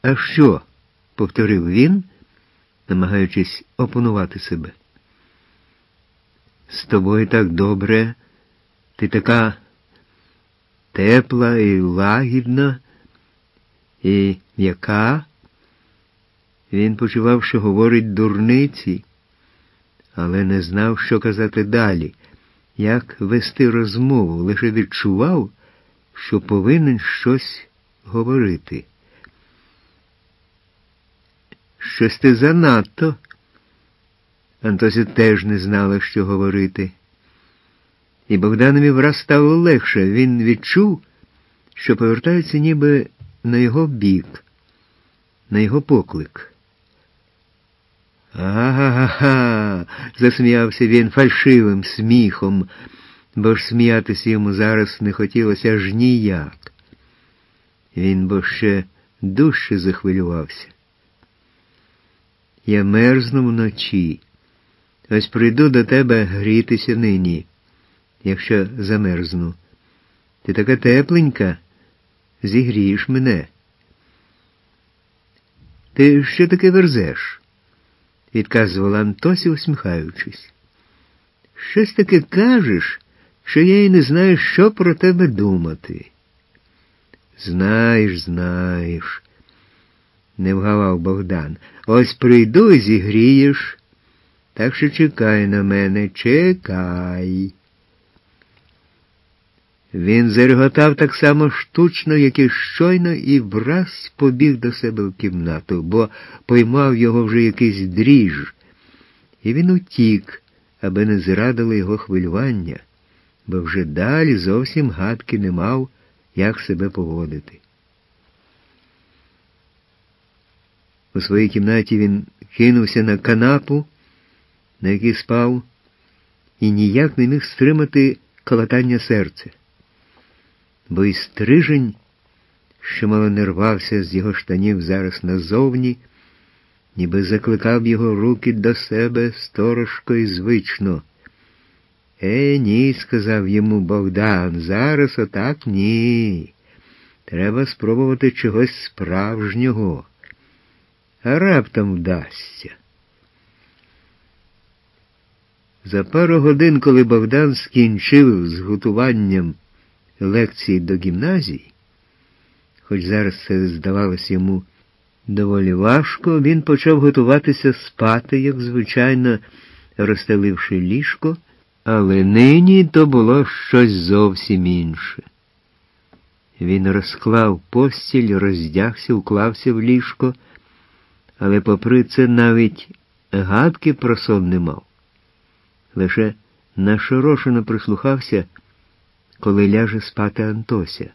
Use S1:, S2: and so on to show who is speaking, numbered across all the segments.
S1: А що? Повторив він, намагаючись опанувати себе. З тобою так добре, ти така тепла і лагідна, і м'яка. Він почував, що говорить дурниці, але не знав, що казати далі, як вести розмову, лише відчував, що повинен щось говорити. Щось ти занадто. Антося теж не знала, що говорити. І Богданові враз стало легше. Він відчув, що повертається ніби на його бік, на його поклик. «Ага-га-га!» – засміявся він фальшивим сміхом, бо ж сміятися йому зараз не хотілося аж ніяк. Він бо ще дужче захвилювався. «Я мерзну вночі. Ось прийду до тебе грітися нині, якщо замерзну. Ти така тепленька, зігрієш мене». «Ти що таке верзеш?» – відказувала Антося, усміхаючись. «Щось таке кажеш, що я й не знаю, що про тебе думати». Знаєш, не вгавав Богдан. «Ось прийду і зігрієш. Так що чекай на мене, чекай». Він зареготав так само штучно, як і щойно, і враз побіг до себе в кімнату, бо поймав його вже якийсь дріж. І він утік, аби не зрадило його хвилювання, бо вже далі зовсім гадки не мав, як себе поводити. У своїй кімнаті він кинувся на канапу, на якій спав, і ніяк не міг стримати калатання серця. Бо і стрижень, що мало не рвався з його штанів зараз назовні, ніби закликав його руки до себе сторожко і звично. Ні, – сказав йому Богдан, – зараз отак ні. Треба спробувати чогось справжнього. А раптом вдасться». За пару годин, коли Богдан скінчив з готуванням лекції до гімназії, хоч зараз це здавалось йому доволі важко, він почав готуватися спати, як звичайно, розстеливши ліжко, але нині то було щось зовсім інше. Він розклав постіль, роздягся, уклався в ліжко, але попри це навіть гадки про сон не мав. Лише нашорошено прислухався, коли ляже спати Антося.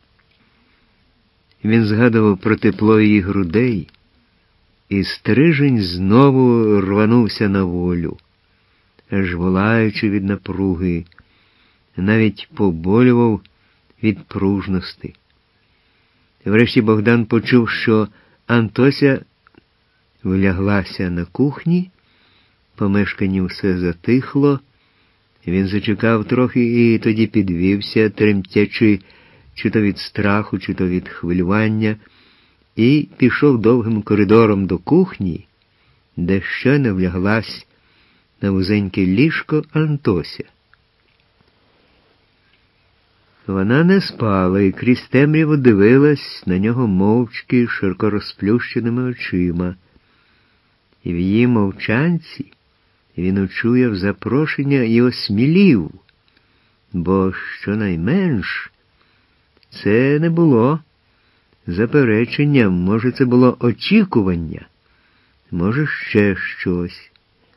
S1: Він згадував про тепло її грудей, і стрижень знову рванувся на волю, аж волаючи від напруги, навіть поболював від пружності. Врешті Богдан почув, що Антося вляглася на кухні, в помешканні все затихло. Він зачекав трохи і тоді підвівся, тремтячи чи то від страху, чи то від хвилювання, і пішов довгим коридором до кухні, де щойно вляглась на вузеньке ліжко Антося. Вона не спала і крізь темряву дивилась на нього мовчки, широко розплющеними очима. І в її мовчанці він учуяв запрошення і осмілів, бо щонайменш це не було заперечення, може, це було очікування, може, ще щось.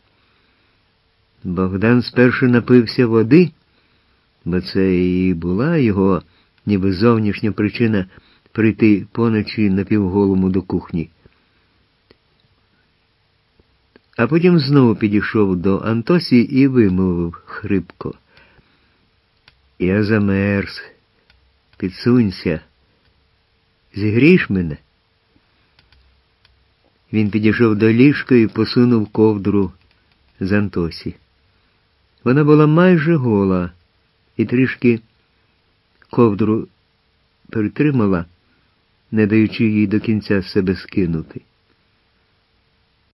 S1: Богдан спершу напився води, бо це і була його ніби зовнішня причина прийти поночі напівголому до кухні. А потім знову підійшов до Антосі і вимовив хрипко: «Я замерз. Підсунься. Зігрієш мене?» Він підійшов до ліжка і посунув ковдру з Антосі. Вона була майже гола і трішки ковдру притримала, не даючи їй до кінця себе скинути.